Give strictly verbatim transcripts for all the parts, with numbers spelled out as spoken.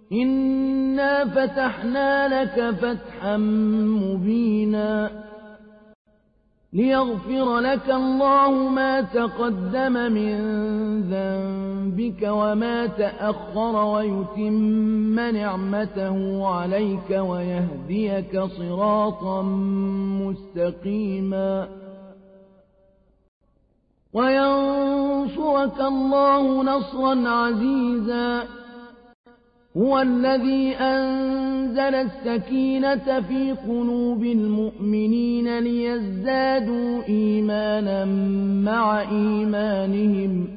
إنا فتحنا لك فتحا مبينا ليغفر لك الله ما تقدم من ذنبك وما تأخر ويتم نعمته عليك ويهديك صراطا مستقيما وينصرك الله نصرا عزيزا هو الذي أنزل السكينة في قلوب المؤمنين ليزدادوا إيمانا مع إيمانهم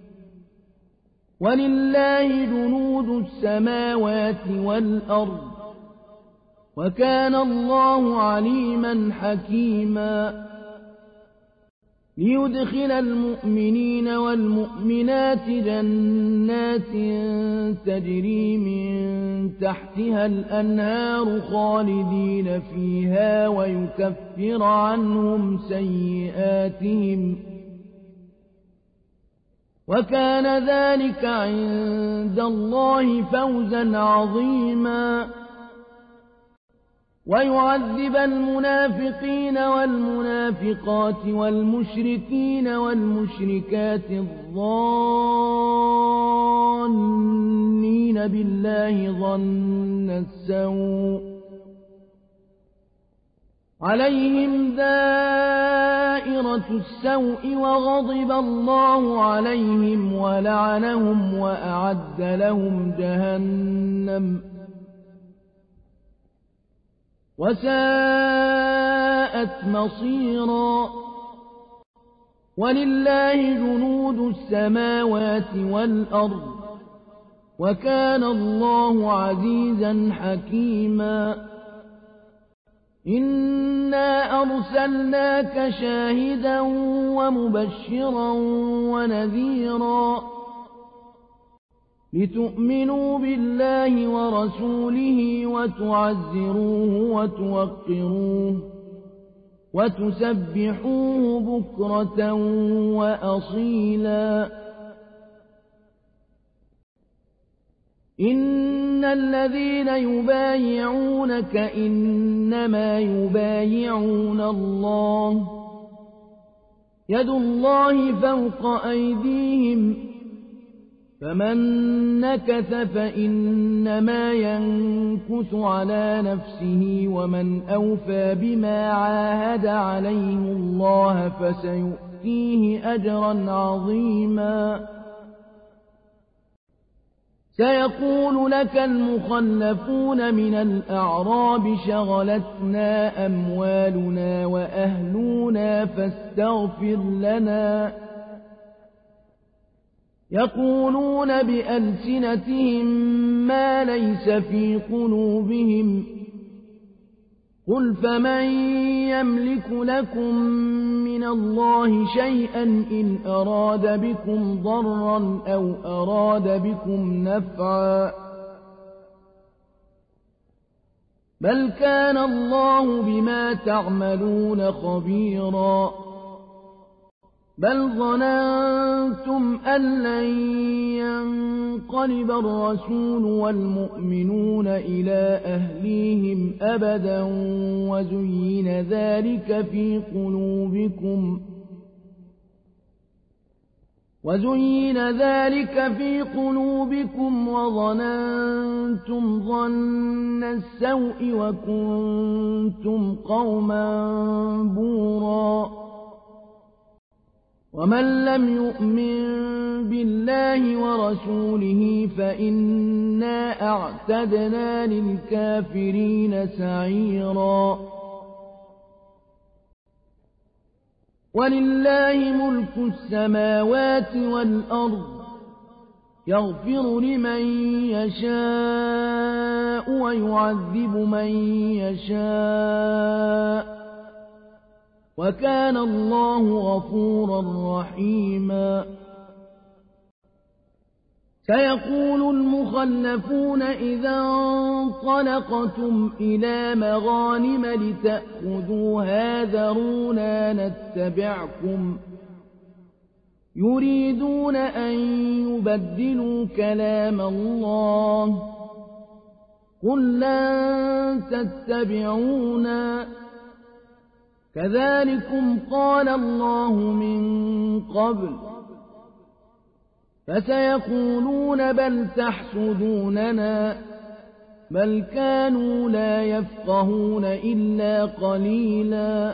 ولله جنود السماوات والأرض وكان الله عليما حكيما ليدخل المؤمنين والمؤمنات جنات تجري من تحتها الأنهار خالدين فيها ويكفر عنهم سيئاتهم وكان ذلك عند الله فوزا عظيما ويعذب المنافقين والمنافقات والمشركين والمشركات الظانين بالله ظن السوء عليهم دائرة السوء وغضب الله عليهم ولعنهم وأعد لهم جهنم وساءت مصيرا ولله جنود السماوات والأرض وكان الله عزيزا حكيما إنا أرسلناك شاهدا ومبشرا ونذيرا لتؤمنوا بالله ورسوله وتعزروه وتوقروه وتسبحوه بكرة وأصيلا إن الذين يبايعونك إنما يبايعون الله يد الله فوق أيديهم فمن نكث فإنما ينكث على نفسه ومن أوفى بما عاهد عليه الله فسيؤتيه أجرا عظيما سيقول لك المخلفون من الأعراب شغلتنا أموالنا وأهلنا فاستغفر لنا يقولون بألسنتهم ما ليس في قلوبهم قل فمن يملك لكم من الله شيئا إن أراد بكم ضرا أو أراد بكم نفعا بل كان الله بما تعملون خبيرا بل ظننتم أن لن ينقلب الرسول والمؤمنون إلى أهليهم أبدا وزين ذلك في قلوبكم وزين ذلك في قلوبكم وظننتم ظن السوء وكنتم قوما بورا ومن لم يؤمن بالله ورسوله فإنا أعتدنا للكافرين سعيرا ولله ملك السماوات والأرض يغفر لمن يشاء ويعذب من يشاء وكان الله غفورا رحيما سيقول المخلفون إذا انطلقتم إلى مغانم لتأخذوها ذرونا نتبعكم يريدون أن يبدلوا كلام الله قل لن تتبعونا كذلكم قال الله من قبل فسيقولون بل تحسدوننا بل كانوا لا يفقهون إلا قليلا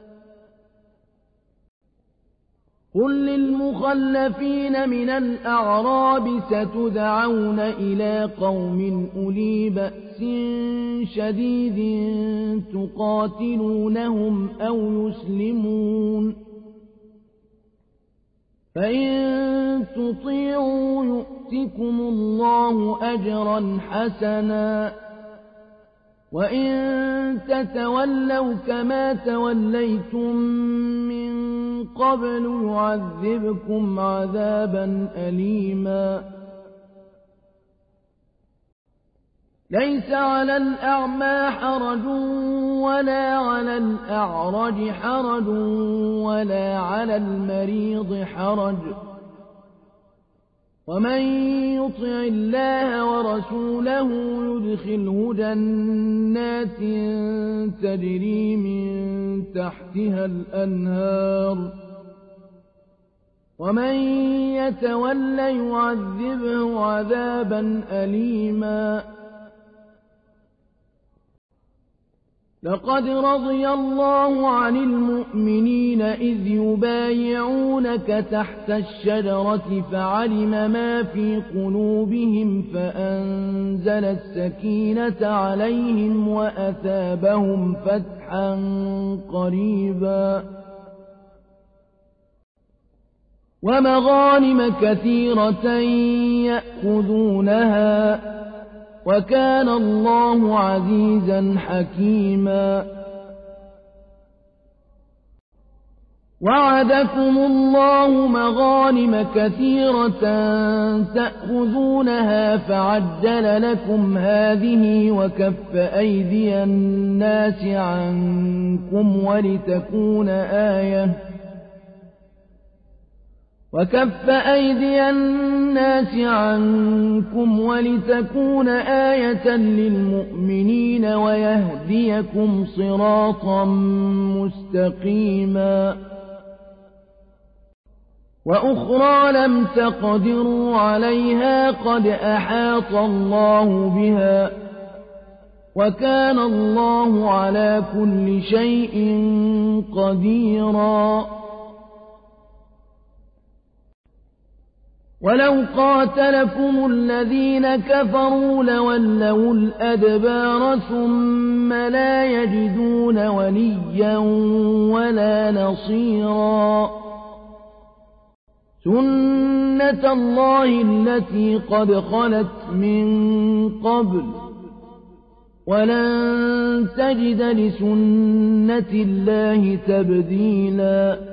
قل للمخلفين من الأعراب ستدعون إلى قوم أولي بأس شديد تقاتلونهم أو يسلمون فإن تطيعوا يؤتكم الله أجرا حسنا وإن تتولوا كما توليتم من قبل يعذبكم عذابا أليما ليس على الأعمى حرج ولا على الأعرج حرج ولا على المريض حرج ومن يطع الله ورسوله يدخله جنات تجري من تحتها الأنهار ومن يتول يعذبه عذابا أليما لقد رضي الله عن المؤمنين إذ يبايعونك تحت الشجرة فعلم ما في قلوبهم فأنزل السكينة عليهم وأثابهم فتحا قريبا ومغانم كثيرة يأخذونها وكان الله عزيزا حكيما وعدكم الله مغانم كثيرة تأخذونها فعجل لكم هذه وكف أيدي الناس عنكم ولتكون آية وكف أيدي الناس عنكم ولتكون آية للمؤمنين ويهديكم صراطا مستقيما وأخرى لم تقدروا عليها قد أحاط الله بها وكان الله على كل شيء قديرا ولو قاتلكم الذين كفروا لولوا الأدبار ثم لا يجدون وليا ولا نصيرا سنة الله التي قد خلت من قبل ولن تجد لسنة الله تبديلا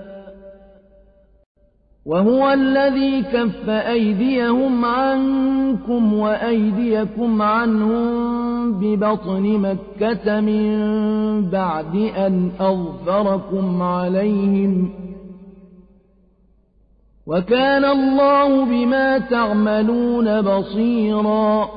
وهو الذي كف أيديهم عنكم وأيديكم عنهم ببطن مكة من بعد أن أظفركم عليهم وكان الله بما تعملون بصيرا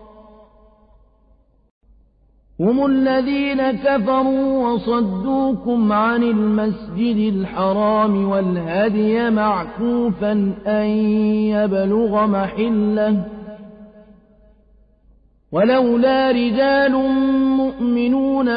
هم الذين كفروا وصدوكم عن المسجد الحرام والهدي معكوفا أن يبلغ محله ولولا رجال مؤمنون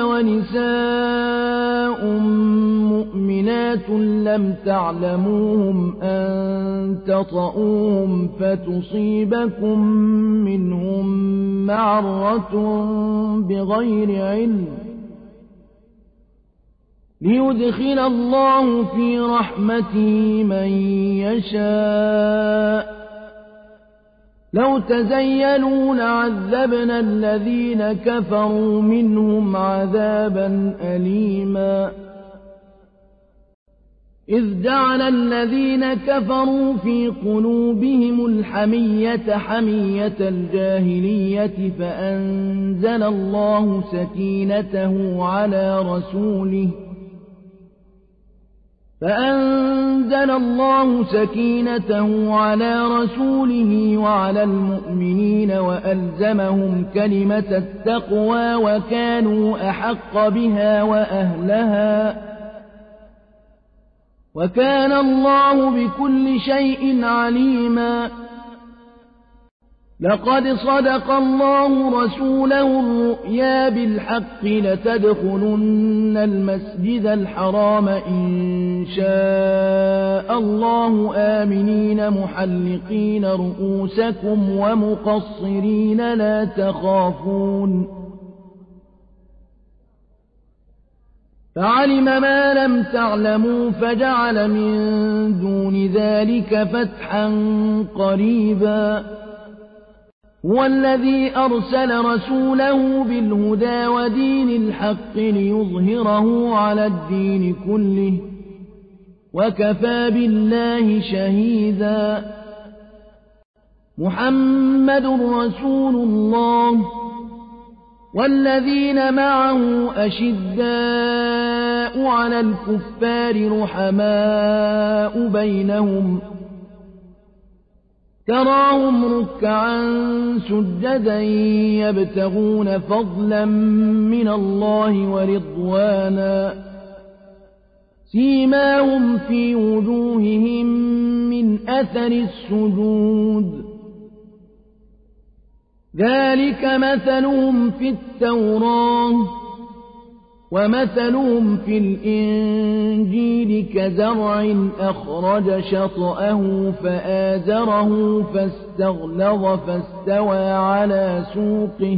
ونساء مؤمنات لم تعلموهم أن تطؤوهم فتصيبكم منهم معرة بغير علم ليدخل الله في رحمته من يشاء لو تزيلوا لعذبنا الذين كفروا منهم عذابا أليما إذ جعل الذين كفروا في قلوبهم الحمية حمية الجاهلية فأنزل الله سكينته على رسوله فأنزل الله سكينته على رسوله وعلى المؤمنين وألزمهم كلمة التقوى وكانوا أحق بها وأهلها وكان الله بكل شيء عليما. لقد صدق الله رسوله الرؤيا بالحق لتدخلن المسجد الحرام إن شاء الله آمنين محلقين رؤوسكم ومقصرين لا تخافون فعلم ما لم تعلموا فجعل من دون ذلك فتحا قريبا. هو الذي أرسل رسوله بالهدى ودين الحق ليظهره على الدين كله وكفى بالله شهيدا. محمد رسول الله والذين معه أشداء على الكفار رحماء بينهم تراهم ركعا سجدا يبتغون فضلا من الله ورضوانا سيماهم في وجوههم من أثر السجود ذلك مثلهم في التوراة ومثلهم في الإنجيل كزرع أخرج شطأه فآزره فاستغلظ فاستوى على سوقه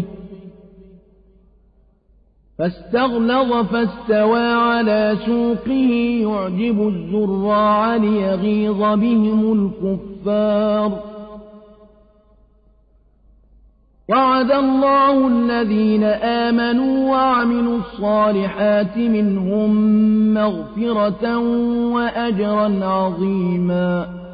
فاستغلظ فاستوى على سوقه يعجب الزراع ليغيظ بهم الكفار. وعد الله الذين آمنوا وعملوا الصالحات منهم مغفرة وأجرا عظيما.